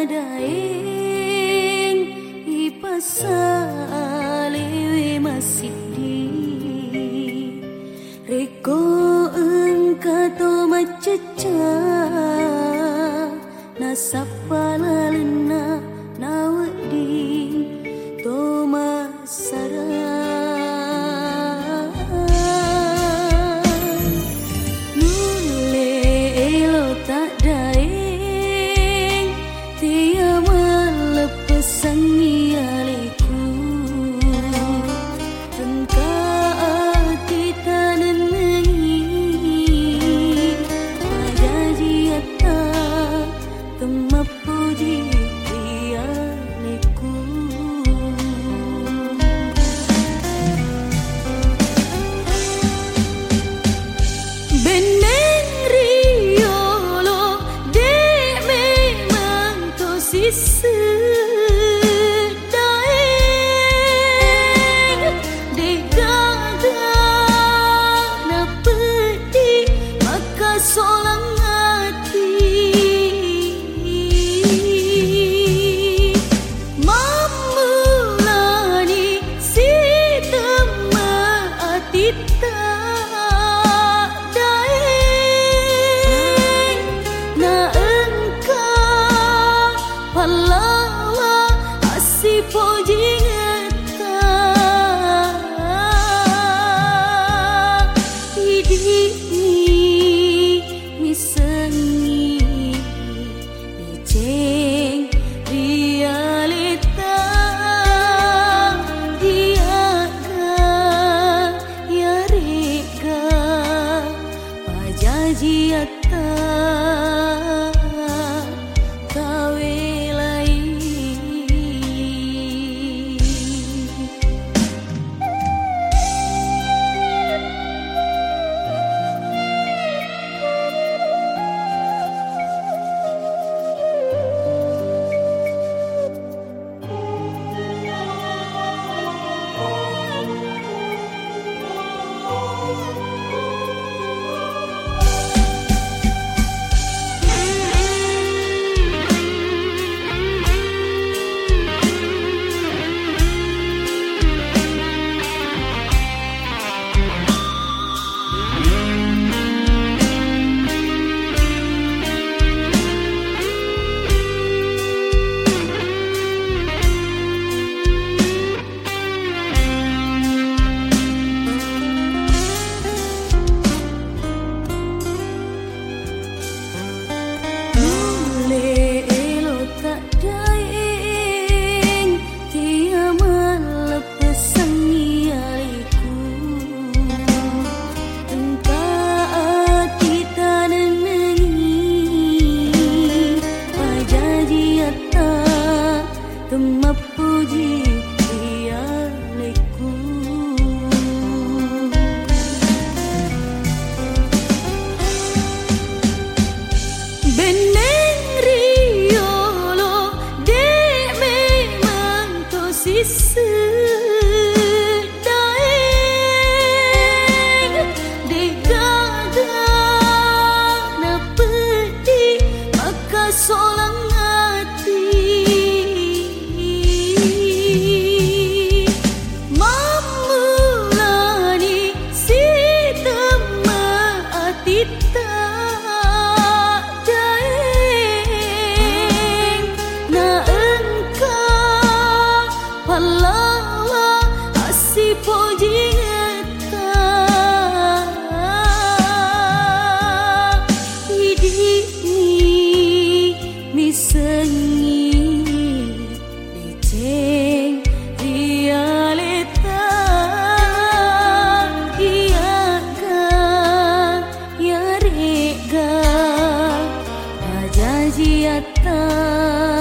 daeng ipasalewe masih di reko engkato maceca nasapalalena naweding toma sara nule elo tak daeng tia malepesan ialiku tengka ati tanenengi pada jiata temapuji ialiku beneng riolo de memang to sedaeng de gaga na peti maka solang hati mamulani si tema atita palawa asipo jingata idini misengi diceng realita diaga ya rega pajajiata temapuji ialiku beneng riolo de memang to sedaeng de gaga na peti maka solang hati palawa asipo jingata idini misengi diceng realita iyaga ya rega pajajiata